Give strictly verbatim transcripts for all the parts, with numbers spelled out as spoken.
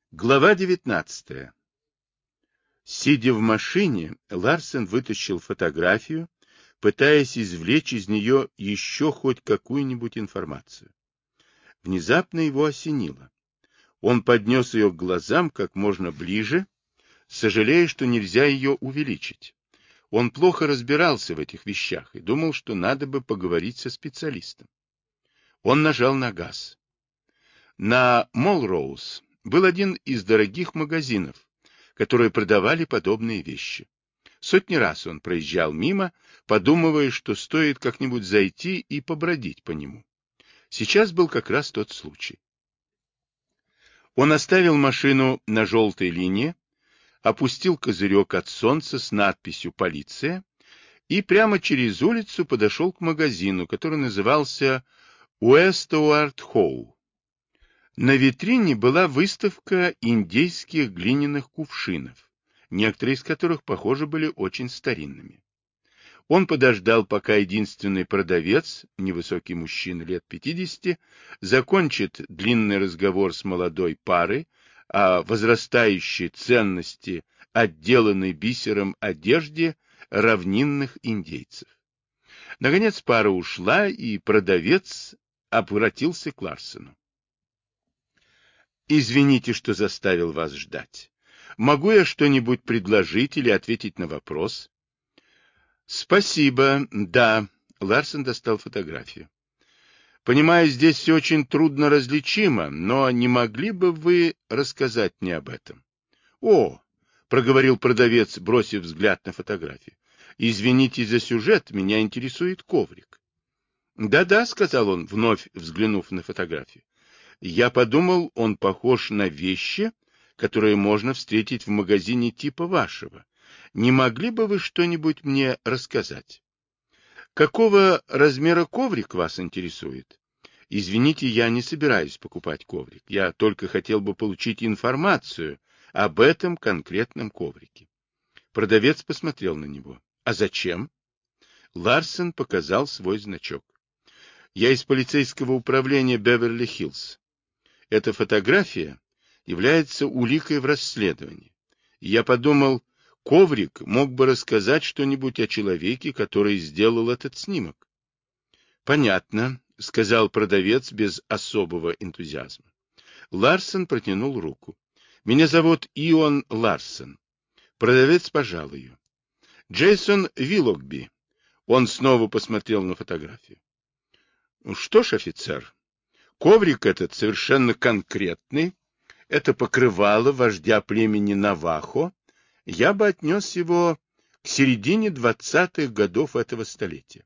Глава девятнадцатая. Сидя в машине, Ларсен вытащил фотографию, пытаясь извлечь из нее еще хоть какую-нибудь информацию. Внезапно его осенило. Он поднес ее к глазам как можно ближе, сожалея, что нельзя ее увеличить. Он плохо разбирался в этих вещах и думал, что надо бы поговорить со специалистом. Он нажал на газ. На Молроуз был один из дорогих магазинов, которые продавали подобные вещи. Сотни раз он проезжал мимо, подумывая, что стоит как-нибудь зайти и побродить по нему. Сейчас был как раз тот случай. Он оставил машину на желтой линии, опустил козырек от солнца с надписью «Полиция» и прямо через улицу подошел к магазину, который назывался Уэстуарт Хоу. На витрине была выставка индейских глиняных кувшинов, некоторые из которых, похоже, были очень старинными. Он подождал, пока единственный продавец, невысокий мужчина лет пятидесяти, закончит длинный разговор с молодой парой о возрастающей ценности отделанной бисером одежде равнинных индейцев. Наконец пара ушла, и продавец обратился к Ларсену. «Извините, что заставил вас ждать. Могу я что-нибудь предложить или ответить на вопрос?» «Спасибо, да». Ларсен достал фотографию. «Понимаю, здесь все очень трудно различимо, но не могли бы вы рассказать мне об этом?» «О!» — проговорил продавец, бросив взгляд на фотографию. «Извините за сюжет, меня интересует коврик». «Да-да», — сказал он, вновь взглянув на фотографию. «Я подумал, он похож на вещи, которые можно встретить в магазине типа вашего. Не могли бы вы что-нибудь мне рассказать?» «Какого размера коврик вас интересует?» «Извините, я не собираюсь покупать коврик. Я только хотел бы получить информацию об этом конкретном коврике». Продавец посмотрел на него. «А зачем?» Ларсен показал свой значок. «Я из полицейского управления Беверли-Хиллз. Эта фотография является уликой в расследовании. Я подумал, коврик мог бы рассказать что-нибудь о человеке, который сделал этот снимок». «Понятно», — сказал продавец без особого энтузиазма. Ларсен протянул руку. «Меня зовут Ион Ларсен». Продавец пожал ее. «Джейсон Виллогби». Он снова посмотрел на фотографию. «Что ж, офицер, коврик этот совершенно конкретный. Это покрывало вождя племени Навахо. Я бы отнес его к середине двадцатых годов этого столетия.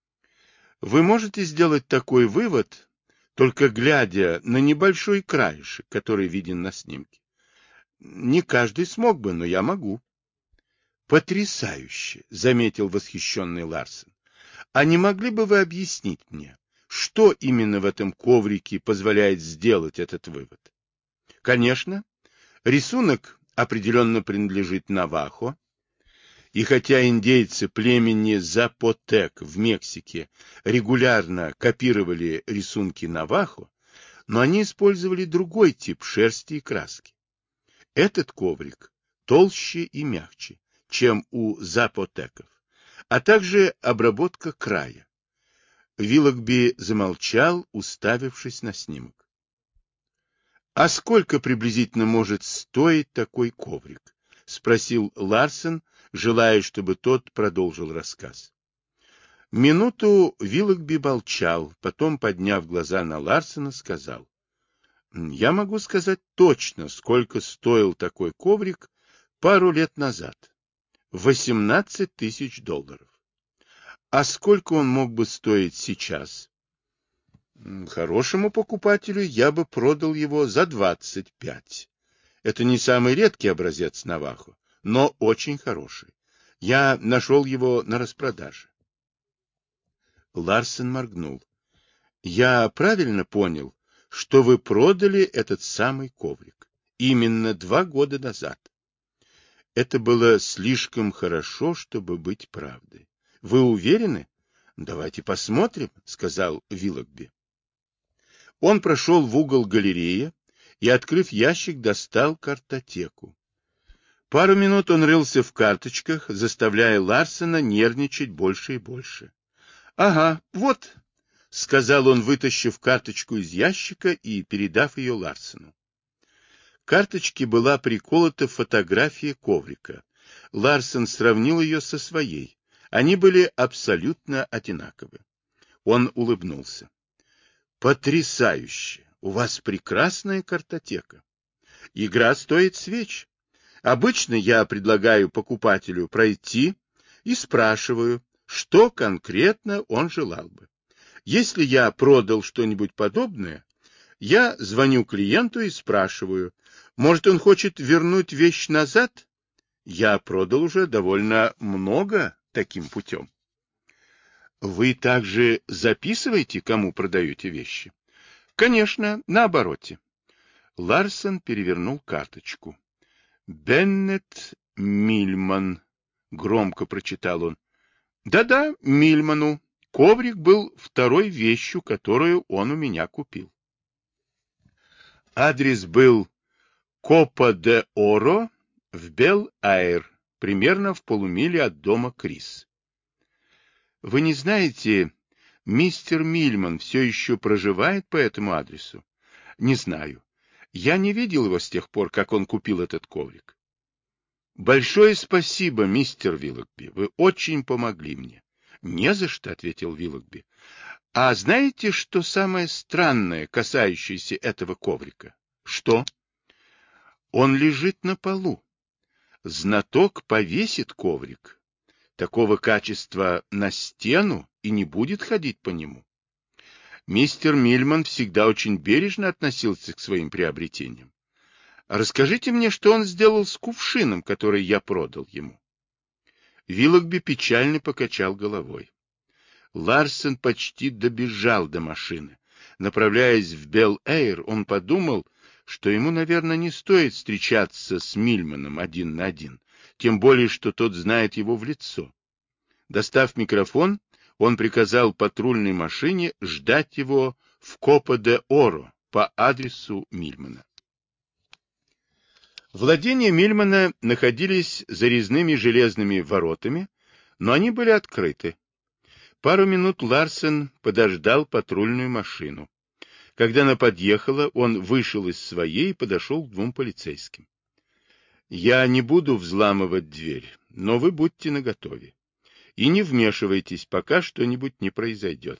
Вы можете сделать такой вывод, только глядя на небольшой краешек, который виден на снимке. Не каждый смог бы, но я могу». «Потрясающе!» — заметил восхищенный Ларсен. «А не могли бы вы объяснить мне, что именно в этом коврике позволяет сделать этот вывод?» «Конечно, рисунок определенно принадлежит Навахо, и хотя индейцы племени Запотек в Мексике регулярно копировали рисунки Навахо, но они использовали другой тип шерсти и краски. Этот коврик толще и мягче, чем у запотеков, а также обработка края». Виллогби замолчал, уставившись на снимок. «А сколько приблизительно может стоить такой коврик?» — спросил Ларсен, желая, чтобы тот продолжил рассказ. Минуту Виллогби молчал, потом, подняв глаза на Ларсена, сказал: «Я могу сказать точно, сколько стоил такой коврик пару лет назад. восемнадцать тысяч долларов. А сколько он мог бы стоить сейчас? Хорошему покупателю я бы продал его за двадцать пять. Это не самый редкий образец Навахо, но очень хороший. Я нашел его на распродаже». Ларсен моргнул. «Я правильно понял, что вы продали этот самый коврик именно два года назад?» Это было слишком хорошо, чтобы быть правдой. «Вы уверены?» «Давайте посмотрим», — сказал Виллогби. Он прошел в угол галереи и, открыв ящик, достал картотеку. Пару минут он рылся в карточках, заставляя Ларсена нервничать больше и больше. — Ага, вот, — сказал он, вытащив карточку из ящика и передав ее Ларсену. К карточке была приколота фотография коврика. Ларсен сравнил ее со своей. Они были абсолютно одинаковы. Он улыбнулся. — Потрясающе! У вас прекрасная картотека. Игра стоит свеч. Обычно я предлагаю покупателю пройти и спрашиваю, что конкретно он желал бы. Если я продал что-нибудь подобное, я звоню клиенту и спрашиваю, может, он хочет вернуть вещь назад? Я продал уже довольно много таким путем. Вы также записываете, кому продаете вещи? Конечно, на обороте. Ларсен перевернул карточку. Беннет Мильман, громко прочитал он. Да-да, Мильману. Коврик был второй вещью, которую он у меня купил. Адрес был Копа-де-Оро в Бел-Айр, примерно в полумиле от дома Крис. Вы не знаете, мистер Мильман все еще проживает по этому адресу? Не знаю. Я не видел его с тех пор, как он купил этот коврик. Большое спасибо, мистер Виллогби. Вы очень помогли мне. Не за что, ответил Виллогби. А знаете, что самое странное, касающееся этого коврика? Что? Он лежит на полу. Знаток повесит коврик такого качества на стену и не будет ходить по нему. Мистер Мильман всегда очень бережно относился к своим приобретениям. Расскажите мне, что он сделал с кувшином, который я продал ему. Виллогби печально покачал головой. Ларсен почти добежал до машины. Направляясь в Бел-Эйр, он подумал, что ему, наверное, не стоит встречаться с Мильманом один на один, тем более, что тот знает его в лицо. Достав микрофон, он приказал патрульной машине ждать его в Копа-де-Оро по адресу Мильмана. Владения Мильмана находились за резными железными воротами, но они были открыты. Пару минут Ларсен подождал патрульную машину. Когда она подъехала, он вышел из своей и подошел к двум полицейским. «Я не буду взламывать дверь, но вы будьте наготове. И не вмешивайтесь, пока что-нибудь не произойдет».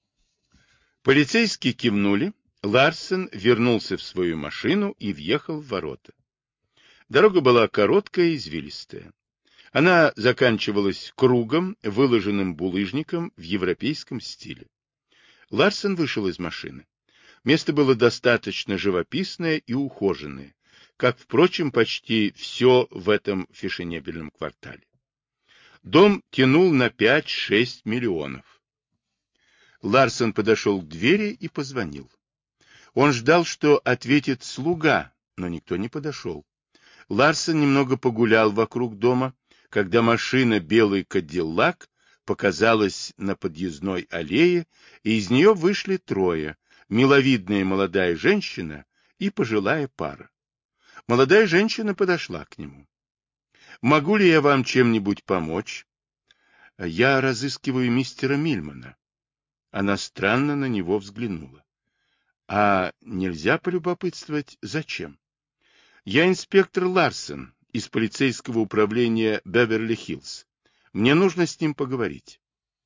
Полицейские кивнули. Ларсен вернулся в свою машину и въехал в ворота. Дорога была короткая и извилистая. Она заканчивалась кругом, выложенным булыжником в европейском стиле. Ларсен вышел из машины. Место было достаточно живописное и ухоженное, как, впрочем, почти все в этом фешенебельном квартале. Дом тянул на пять-шесть миллионов. Ларсен подошел к двери и позвонил. Он ждал, что ответит слуга, но никто не подошел. Ларсен немного погулял вокруг дома, когда машина белый Кадиллак показалась на подъездной аллее, и из нее вышли трое, миловидная молодая женщина и пожилая пара. Молодая женщина подошла к нему. «Могу ли я вам чем-нибудь помочь?» «Я разыскиваю мистера Мильмана». Она странно на него взглянула. «А нельзя полюбопытствовать, зачем?» «Я инспектор Ларсен из полицейского управления Беверли-Хиллз. Мне нужно с ним поговорить».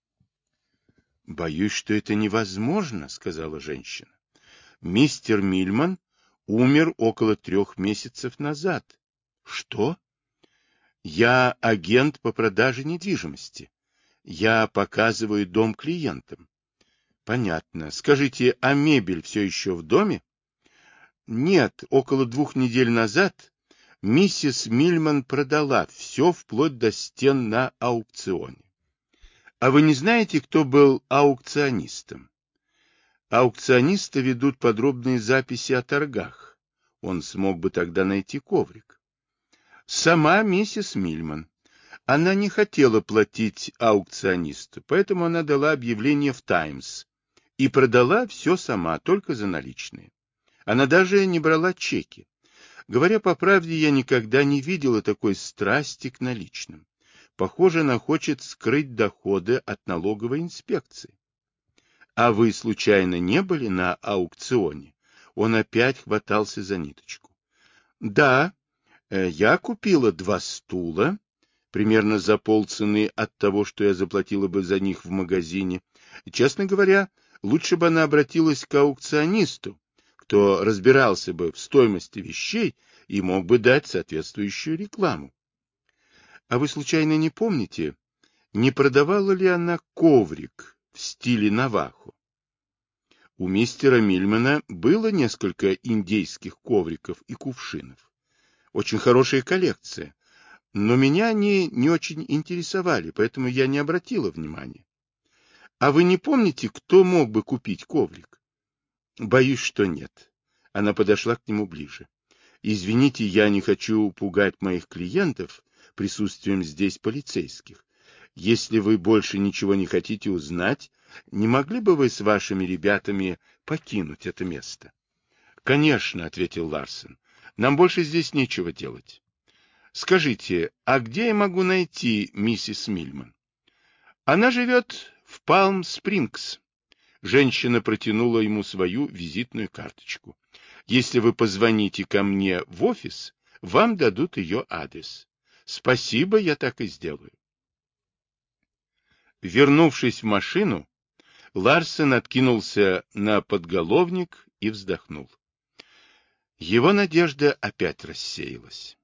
«Боюсь, что это невозможно», — сказала женщина. «Мистер Мильман умер около трех месяцев назад». «Что?» «Я агент по продаже недвижимости. Я показываю дом клиентам». «Понятно. Скажите, а мебель все еще в доме?» «Нет, около двух недель назад миссис Мильман продала все вплоть до стен на аукционе». «А вы не знаете, кто был аукционистом?» «Аукционисты ведут подробные записи о торгах. Он смог бы тогда найти коврик». «Сама миссис Мильман. Она не хотела платить аукционисту, поэтому она дала объявление в «Таймс» и продала все сама, только за наличные. Она даже не брала чеки. Говоря по правде, я никогда не видела такой страсти к наличным. Похоже, она хочет скрыть доходы от налоговой инспекции. А вы, случайно, не были на аукционе? Он опять хватался за ниточку. Да, я купила два стула, примерно за полцены от того, что я заплатила бы за них в магазине. Честно говоря, лучше бы она обратилась к аукционисту, кто разбирался бы в стоимости вещей и мог бы дать соответствующую рекламу. А вы случайно не помните, не продавала ли она коврик в стиле навахо? У мистера Мильмана было несколько индейских ковриков и кувшинов. Очень хорошая коллекция, но меня они не очень интересовали, поэтому я не обратила внимания. А вы не помните, кто мог бы купить коврик? Боюсь, что нет. Она подошла к нему ближе. Извините, я не хочу пугать моих клиентов присутствием здесь полицейских. Если вы больше ничего не хотите узнать, не могли бы вы с вашими ребятами покинуть это место? — Конечно, — ответил Ларсен. — Нам больше здесь нечего делать. — Скажите, а где я могу найти миссис Мильман? — Она живет в Палм-Спрингс. Женщина протянула ему свою визитную карточку. Если вы позвоните ко мне в офис, вам дадут ее адрес. Спасибо, я так и сделаю. Вернувшись в машину, Ларсен откинулся на подголовник и вздохнул. Его надежда опять рассеялась.